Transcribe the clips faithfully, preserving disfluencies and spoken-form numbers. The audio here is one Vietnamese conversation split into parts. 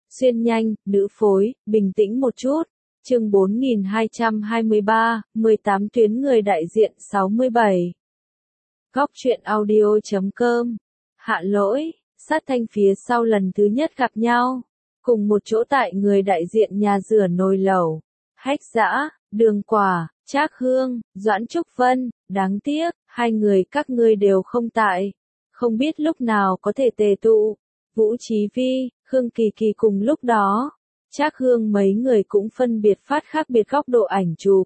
Xuyên nhanh, nữ phối, bình tĩnh một chút. Chương bốn nghìn hai trăm hai mươi ba, mười tám tuyến người đại diện sáu mươi bảy. Góc truyện audio chấm com. Hạ Lỗi, Sát Thanh phía sau lần thứ nhất gặp nhau. Cùng một chỗ tại người đại diện nhà rửa nồi lẩu. Hách Dã, Đường Quả, Trác Hương, Doãn Trúc Vân, đáng tiếc, hai người các ngươi đều không tại. Không biết lúc nào có thể tề tụ. Vũ Chí Vi, Khương Kỳ Kỳ cùng lúc đó. Trác Hương mấy người cũng phân biệt phát khác biệt góc độ ảnh chụp.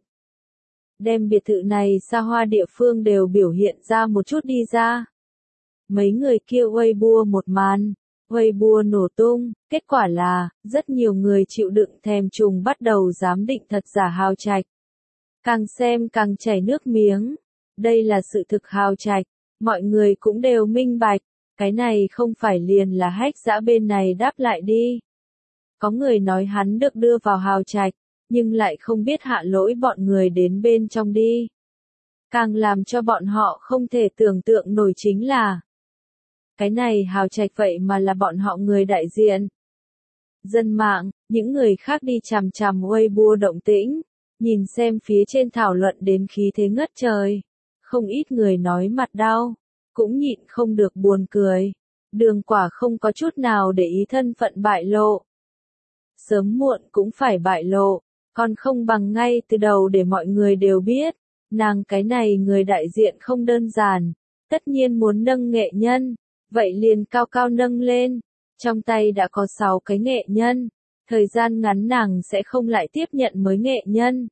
Đem biệt thự này xa hoa địa phương đều biểu hiện ra một chút đi ra. Mấy người kia Weibo một màn, Weibo nổ tung, kết quả là, rất nhiều người chịu đựng thèm trùng bắt đầu giám định thật giả hào trạch. Càng xem càng chảy nước miếng, đây là sự thực hào trạch, mọi người cũng đều minh bạch, cái này không phải liền là Hách Dã bên này đáp lại đi. Có người nói hắn được đưa vào hào trạch, nhưng lại không biết Hạ Lỗi bọn người đến bên trong đi. Càng làm cho bọn họ không thể tưởng tượng nổi chính là cái này hào trạch vậy mà là bọn họ người đại diện. Dân mạng, những người khác đi chằm chằm Weibo động tĩnh, nhìn xem phía trên thảo luận đến khí thế ngất trời. Không ít người nói mặt đau, cũng nhịn không được buồn cười. Đường Quả không có chút nào để ý thân phận bại lộ. Sớm muộn cũng phải bại lộ, còn không bằng ngay từ đầu để mọi người đều biết, nàng cái này người đại diện không đơn giản, tất nhiên muốn nâng nghệ nhân, vậy liền cao cao nâng lên, trong tay đã có sáu cái nghệ nhân, thời gian ngắn nàng sẽ không lại tiếp nhận mới nghệ nhân.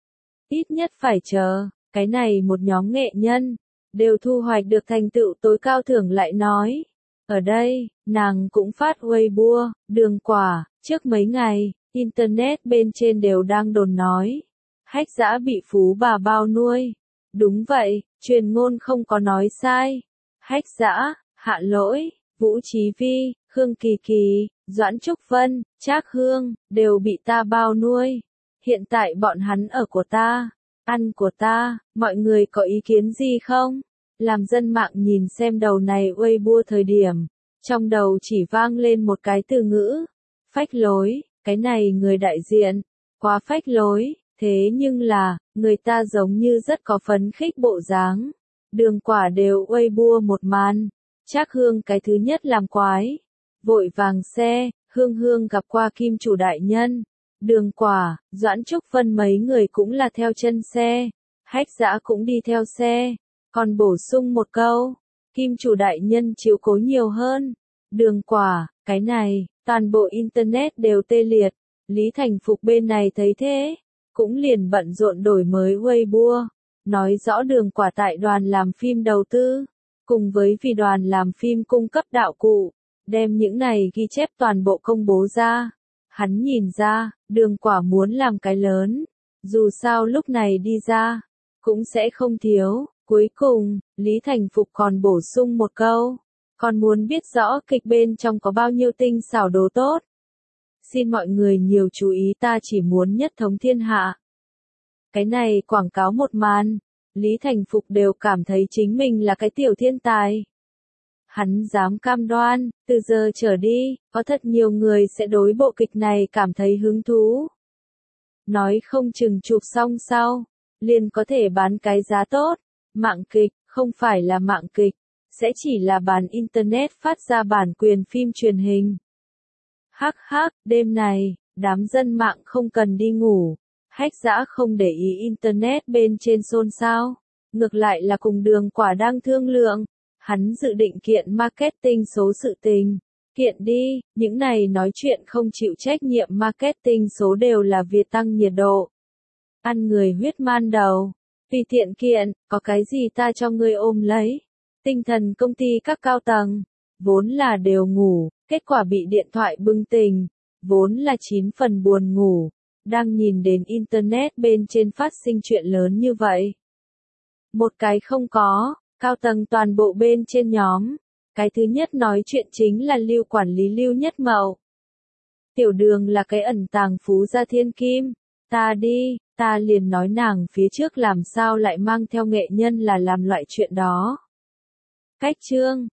Ít nhất phải chờ, cái này một nhóm nghệ nhân, đều thu hoạch được thành tựu tối cao thưởng lại nói. Ở đây, nàng cũng phát Weibo, Đường Quả, trước mấy ngày, Internet bên trên đều đang đồn nói. Hách Dã bị phú bà bao nuôi. Đúng vậy, truyền ngôn không có nói sai. Hách Dã, Hạ Lỗi, Vũ Chí Vi, Khương Kỳ Kỳ, Doãn Trúc Vân, Trác Hương, đều bị ta bao nuôi. Hiện tại bọn hắn ở của ta, ăn của ta, mọi người có ý kiến gì không? Làm dân mạng nhìn xem đầu này Weibo thời điểm, trong đầu chỉ vang lên một cái từ ngữ, phách lối, cái này người đại diện, quá phách lối, thế nhưng là, người ta giống như rất có phấn khích bộ dáng. Đường Quả đều Weibo một màn, Trác Hương cái thứ nhất làm quái, vội vàng xe, Hương Hương gặp qua Kim chủ đại nhân, Đường Quả, Doãn Trúc Vân mấy người cũng là theo chân xe, Hách Dã cũng đi theo xe. Còn bổ sung một câu, Kim chủ đại nhân chiếu cố nhiều hơn. Đường Quả, cái này, toàn bộ Internet đều tê liệt. Lý Thành Phục bên này thấy thế, cũng liền bận rộn đổi mới Weibo, nói rõ Đường Quả tại đoàn làm phim đầu tư, cùng với vì đoàn làm phim cung cấp đạo cụ, đem những này ghi chép toàn bộ công bố ra. Hắn nhìn ra, Đường Quả muốn làm cái lớn, dù sao lúc này đi ra, cũng sẽ không thiếu. Cuối cùng, Lý Thành Phục còn bổ sung một câu, còn muốn biết rõ kịch bên trong có bao nhiêu tinh xảo đồ tốt. Xin mọi người nhiều chú ý, ta chỉ muốn nhất thống thiên hạ. Cái này quảng cáo một màn, Lý Thành Phục đều cảm thấy chính mình là cái tiểu thiên tài. Hắn dám cam đoan, từ giờ trở đi, có thật nhiều người sẽ đối bộ kịch này cảm thấy hứng thú. Nói không chừng chụp xong sau, liền có thể bán cái giá tốt. Mạng kịch, không phải là mạng kịch, sẽ chỉ là bản Internet phát ra bản quyền phim truyền hình. Hắc hắc, đêm này, đám dân mạng không cần đi ngủ, Hách Dã không để ý Internet bên trên xôn xao, ngược lại là cùng Đường Quả đang thương lượng, hắn dự định kiện marketing số sự tình. Kiện đi, những này nói chuyện không chịu trách nhiệm marketing số đều là việc tăng nhiệt độ. Ăn người huyết man đầu. Vì tiện kiện, có cái gì ta cho ngươi ôm lấy. Tinh thần công ty các cao tầng, vốn là đều ngủ, kết quả bị điện thoại bừng tỉnh, vốn là chín phần buồn ngủ, đang nhìn đến Internet bên trên phát sinh chuyện lớn như vậy. Một cái không có, cao tầng toàn bộ bên trên nhóm, cái thứ nhất nói chuyện chính là Lưu quản lý Lưu Nhất Mậu. Tiểu Đường là cái ẩn tàng phú gia thiên kim, ta đi. Ta liền nói nàng phía trước làm sao lại mang theo nghệ nhân là làm loại chuyện đó. Cách chương,